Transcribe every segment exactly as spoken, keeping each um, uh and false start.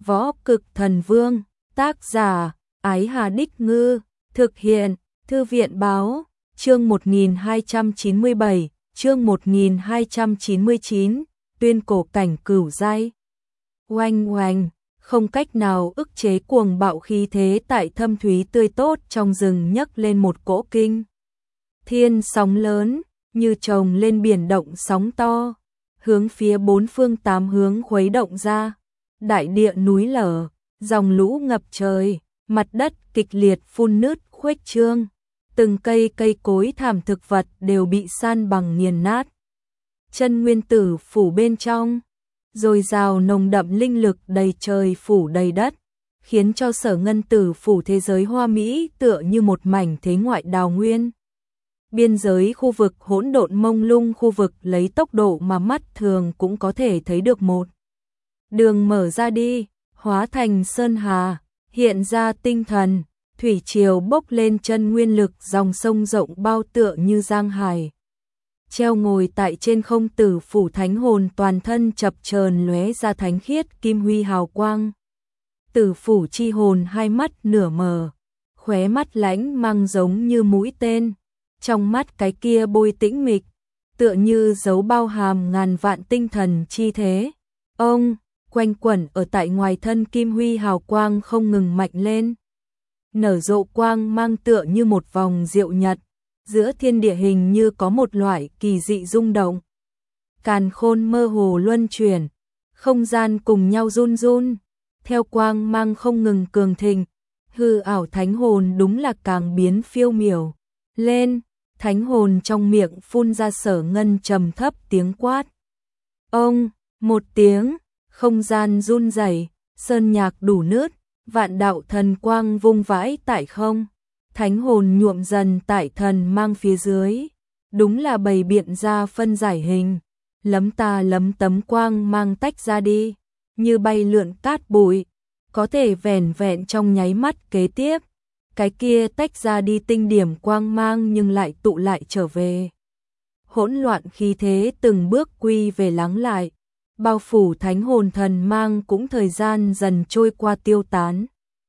Võ Cực Thần Vương, tác giả, Ái Hà Đích Ngư, thực hiện, Thư viện Báo, chương một nghìn hai trăm chín mươi bảy, chương một nghìn hai trăm chín mươi chín, tuyên cổ cảnh cửu giai. Oanh oanh, không cách nào ức chế cuồng bạo khí thế tại thâm thúy tươi tốt trong rừng nhấc lên một cỗ kinh thiên sóng lớn, như chồng lên biển động sóng to, hướng phía bốn phương tám hướng khuấy động ra. Đại địa núi lở, dòng lũ ngập trời, mặt đất kịch liệt phun nứt khuếch trương, từng cây cây cối thảm thực vật đều bị san bằng nghiền nát. Chân nguyên tử phủ bên trong, dồi dào nồng đậm linh lực đầy trời phủ đầy đất, khiến cho Sở Ngân tử phủ thế giới hoa mỹ tựa như một mảnh thế ngoại đào nguyên. Biên giới khu vực hỗn độn mông lung, khu vực lấy tốc độ mà mắt thường cũng có thể thấy được một đường mở ra đi, hóa thành sơn hà, hiện ra tinh thần, thủy triều bốc lên chân nguyên lực, dòng sông rộng bao tựa như giang hải. Treo ngồi tại trên không tử phủ thánh hồn toàn thân chập chờn lóe ra thánh khiết kim huy hào quang. Tử phủ chi hồn hai mắt nửa mờ, khóe mắt lãnh mang giống như mũi tên, trong mắt cái kia bôi tĩnh mịch, tựa như dấu bao hàm ngàn vạn tinh thần chi thế. Ông quanh quẩn ở tại ngoài thân kim huy hào quang không ngừng mạnh lên, nở rộ quang mang tựa như một vòng diệu nhật, giữa thiên địa hình như có một loại kỳ dị rung động. Càn khôn mơ hồ luân chuyển, không gian cùng nhau run run, theo quang mang không ngừng cường thịnh, hư ảo thánh hồn đúng là càng biến phiêu miểu lên. Thánh hồn trong miệng phun ra Sở Ngân trầm thấp tiếng quát. Ông, một tiếng, không gian run rẩy, sơn nhạc đủ nứt, vạn đạo thần quang vung vãi tại không. Thánh hồn nhuộm dần tại thần mang phía dưới, đúng là bày biện ra phân giải hình, lấm ta lấm tấm quang mang tách ra đi, như bay lượn cát bụi, có thể vẻn vẹn trong nháy mắt kế tiếp. Cái kia tách ra đi tinh điểm quang mang nhưng lại tụ lại trở về. Hỗn loạn khí thế từng bước quy về lắng lại, bao phủ thánh hồn thần mang cũng thời gian dần trôi qua tiêu tán.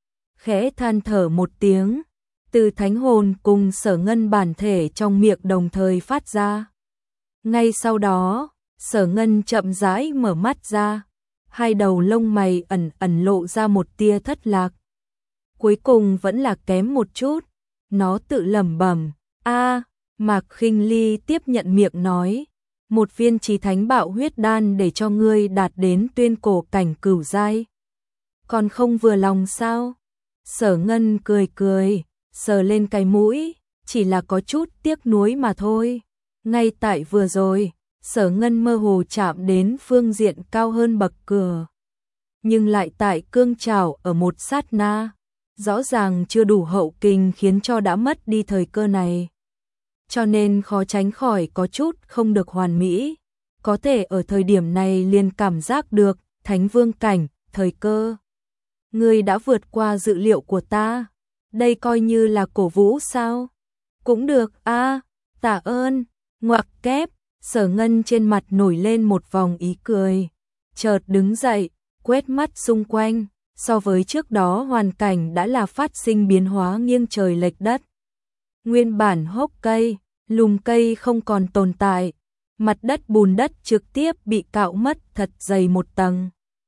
Khẽ than thở một tiếng, từ thánh hồn cùng Sở Ngân bản thể trong miệng đồng thời phát ra. Ngay sau đó, Sở Ngân chậm rãi mở mắt ra, hai đầu lông mày ẩn ẩn lộ ra một tia thất lạc. Cuối cùng vẫn là kém một chút, nó tự lẩm bẩm. A, Mạc Khinh Ly tiếp nhận miệng nói, một viên chí thánh bạo huyết đan để cho ngươi đạt đến tuyên cổ cảnh cửu giai. Còn không vừa lòng sao? Sở Ngân cười cười, sờ lên cái mũi, chỉ là có chút tiếc nuối mà thôi. Ngay tại vừa rồi, Sở Ngân mơ hồ chạm đến phương diện cao hơn bậc cửa, nhưng lại tại cương trảo ở một sát na, rõ ràng chưa đủ hậu kình khiến cho đã mất đi thời cơ này. Cho nên khó tránh khỏi có chút không được hoàn mỹ, có thể ở thời điểm này liền cảm giác được thánh vương cảnh, thời cơ. Ngươi đã vượt qua dự liệu của ta, đây coi như là cổ vũ sao? Cũng được a, à, tạ ơn, ngoặc kép. Sở Ngân trên mặt nổi lên một vòng ý cười, chợt đứng dậy, quét mắt xung quanh. So với trước đó hoàn cảnh đã là phát sinh biến hóa nghiêng trời lệch đất. Nguyên bản hốc cây, lùm cây không còn tồn tại, mặt đất bùn đất trực tiếp bị cạo mất thật dày một tầng.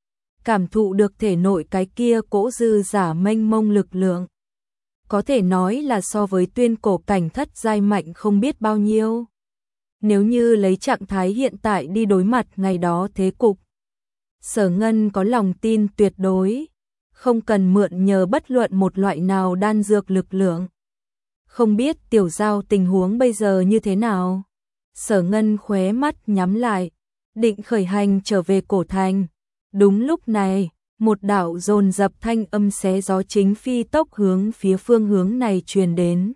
Cảm thụ được thể nội cái kia cỗ dư giả mênh mông lực lượng, có thể nói là so với tuyên cổ cảnh thất giai mạnh không biết bao nhiêu. Nếu như lấy trạng thái hiện tại đi đối mặt ngày đó thế cục, Sở Ngân có lòng tin tuyệt đối, không cần mượn nhờ bất luận một loại nào đan dược lực lượng. Không biết Tiểu Giao tình huống bây giờ như thế nào? Sở Ngân khóe mắt nhắm lại, định khởi hành trở về cổ thành. Đúng lúc này, một đạo dồn dập thanh âm xé gió chính phi tốc hướng phía phương hướng này truyền đến.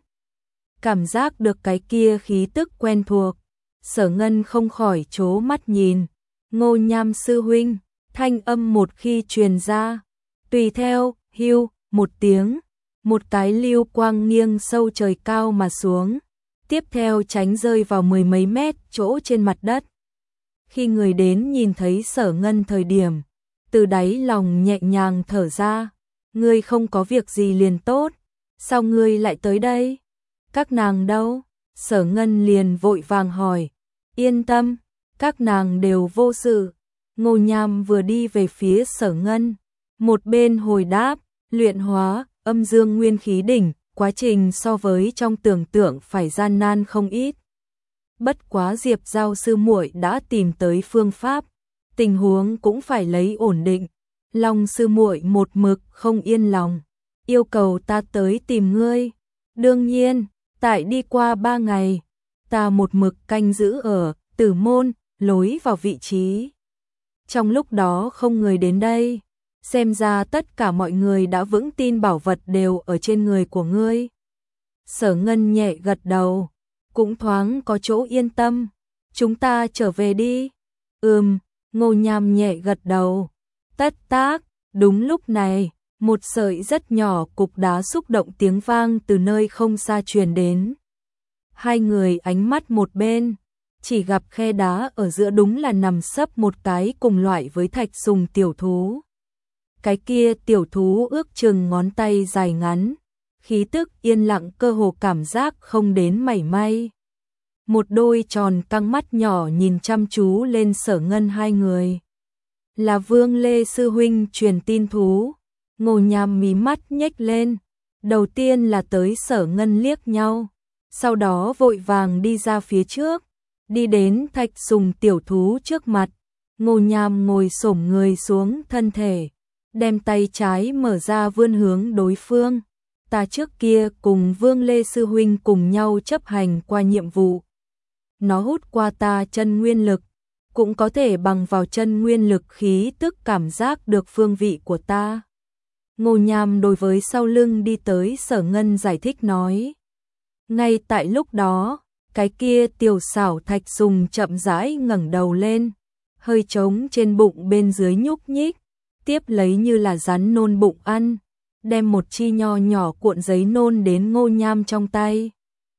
Cảm giác được cái kia khí tức quen thuộc, Sở Ngân không khỏi trố mắt nhìn. Ngô Nham sư huynh, thanh âm một khi truyền ra, tùy theo, hưu, một tiếng, một cái lưu quang nghiêng sâu trời cao mà xuống, tiếp theo tránh rơi vào mười mấy mét chỗ trên mặt đất. Khi người đến nhìn thấy Sở Ngân thời điểm, từ đáy lòng nhẹ nhàng thở ra, ngươi không có việc gì liền tốt, sao ngươi lại tới đây? Các nàng đâu? Sở Ngân liền vội vàng hỏi, yên tâm, các nàng đều vô sự. Ngô Nham vừa đi về phía Sở Ngân, một bên hồi đáp, luyện hóa âm dương nguyên khí đỉnh, quá trình so với trong tưởng tượng phải gian nan không ít. Bất quá Diệp Giao sư muội đã tìm tới phương pháp, tình huống cũng phải lấy ổn định. Long sư muội một mực không yên lòng, yêu cầu ta tới tìm ngươi. Đương nhiên, tại đi qua ba ngày, ta một mực canh giữ ở Tử Môn, lối vào vị trí. Trong lúc đó không người đến đây, xem ra tất cả mọi người đã vững tin bảo vật đều ở trên người của ngươi. Sở Ngân nhẹ gật đầu, cũng thoáng có chỗ yên tâm. Chúng ta trở về đi. Ừm, Ngô Nham nhẹ gật đầu. Tất tác, đúng lúc này, một sợi rất nhỏ cục đá xúc động tiếng vang từ nơi không xa truyền đến. Hai người ánh mắt một bên, chỉ gặp khe đá ở giữa đúng là nằm sấp một cái cùng loại với thạch sùng tiểu thú. Cái kia tiểu thú ước chừng ngón tay dài ngắn, khí tức yên lặng cơ hồ cảm giác không đến mảy may. Một đôi tròn căng mắt nhỏ nhìn chăm chú lên Sở Ngân hai người. Là Vương Lê sư huynh truyền tin thú. Ngô Nham mí mắt nhếch lên, đầu tiên là tới Sở Ngân liếc nhau, sau đó vội vàng đi ra phía trước, đi đến thạch sùng tiểu thú trước mặt. Ngô Nham ngồi xổm người xuống thân thể, đem tay trái mở ra vươn hướng đối phương. Ta trước kia cùng Vương Lê sư huynh cùng nhau chấp hành qua nhiệm vụ. Nó hút qua ta chân nguyên lực, cũng có thể bằng vào chân nguyên lực khí tức cảm giác được phương vị của ta. Ngô Nham đối với sau lưng đi tới Sở Ngân giải thích nói. Ngay tại lúc đó, cái kia tiểu xảo thạch sùng chậm rãi ngẩng đầu lên, hơi trống trên bụng bên dưới nhúc nhích, tiếp lấy như là rắn nôn bụng ăn, đem một chi nho nhỏ cuộn giấy nôn đến Ngô Nham trong tay.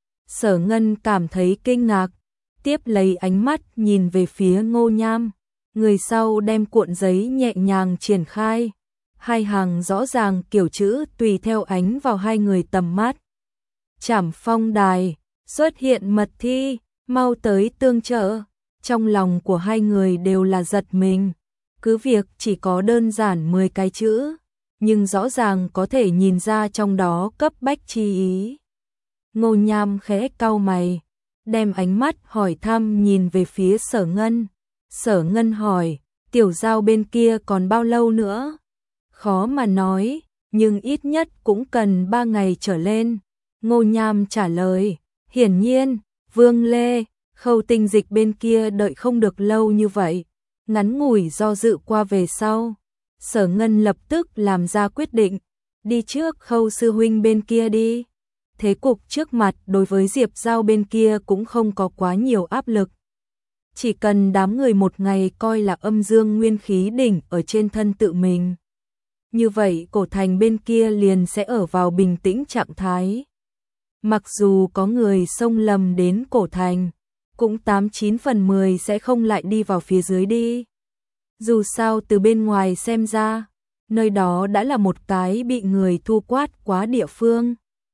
Sở Ngân cảm thấy kinh ngạc, tiếp lấy ánh mắt nhìn về phía Ngô Nham, người sau đem cuộn giấy nhẹ nhàng triển khai, hai hàng rõ ràng kiểu chữ tùy theo ánh vào hai người tầm mắt. Trảm Phong Đài, xuất hiện mật thi, mau tới tương trợ. Trong lòng của hai người đều là giật mình, cứ việc chỉ có đơn giản mười cái chữ, nhưng rõ ràng có thể nhìn ra trong đó cấp bách chi ý. Ngô Nham khẽ cau mày, đem ánh mắt hỏi thăm nhìn về phía Sở Ngân. Sở Ngân hỏi, tiểu Giao bên kia còn bao lâu nữa? Khó mà nói, nhưng ít nhất cũng cần ba ngày trở lên. Ngô Nham trả lời, hiển nhiên, Vương Lê, Khâu Tinh Dịch bên kia đợi không được lâu như vậy. Ngắn ngủi do dự qua về sau, Sở Ngân lập tức làm ra quyết định, đi trước Khâu sư huynh bên kia đi. Thế cục trước mặt đối với Diệp Giao bên kia cũng không có quá nhiều áp lực. Chỉ cần đám người một ngày coi là âm dương nguyên khí đỉnh ở trên thân tự mình. Như vậy cổ thành bên kia liền sẽ ở vào bình tĩnh trạng thái. Mặc dù có người xông lầm đến cổ thành, cũng tám chín phần mười sẽ không lại đi vào phía dưới đi. Dù sao từ bên ngoài xem ra, nơi đó đã là một cái bị người thu quát quá địa phương.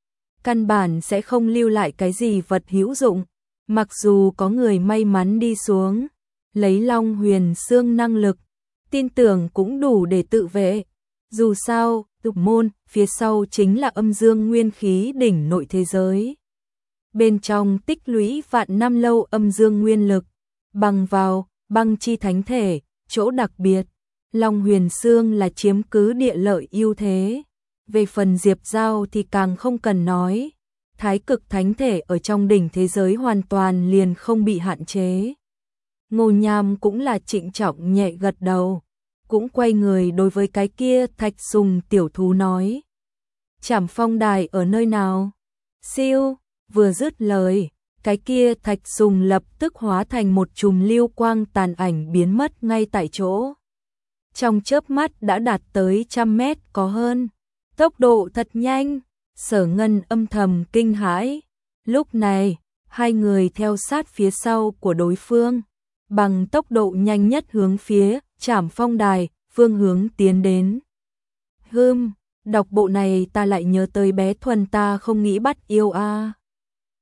Căn bản sẽ không lưu lại cái gì vật hữu dụng, mặc dù có người may mắn đi xuống, lấy Long Huyền Xương năng lực, tin tưởng cũng đủ để tự vệ. Dù sao, Tử Môn, phía sau chính là âm dương nguyên khí đỉnh nội thế giới. Bên trong tích lũy vạn năm lâu âm dương nguyên lực, bằng vào, băng chi thánh thể, chỗ đặc biệt, Long Huyền Xương là chiếm cứ địa lợi ưu thế. Về phần Diệp Giao thì càng không cần nói, thái cực thánh thể ở trong đỉnh thế giới hoàn toàn liền không bị hạn chế. Ngô Nham cũng là trịnh trọng nhẹ gật đầu, cũng quay người đối với cái kia thạch sùng tiểu thú nói. Trảm Phong Đài ở nơi nào? Siêu, vừa dứt lời, cái kia thạch sùng lập tức hóa thành một chùm lưu quang tàn ảnh biến mất ngay tại chỗ. Trong chớp mắt đã đạt tới trăm mét có hơn. Tốc độ thật nhanh, Sở Ngân âm thầm kinh hãi. Lúc này, hai người theo sát phía sau của đối phương, bằng tốc độ nhanh nhất hướng phía Trảm Phong Đài phương hướng tiến đến. Hừm, đọc bộ này ta lại nhớ tới bé Thuần ta không nghĩ bắt yêu a.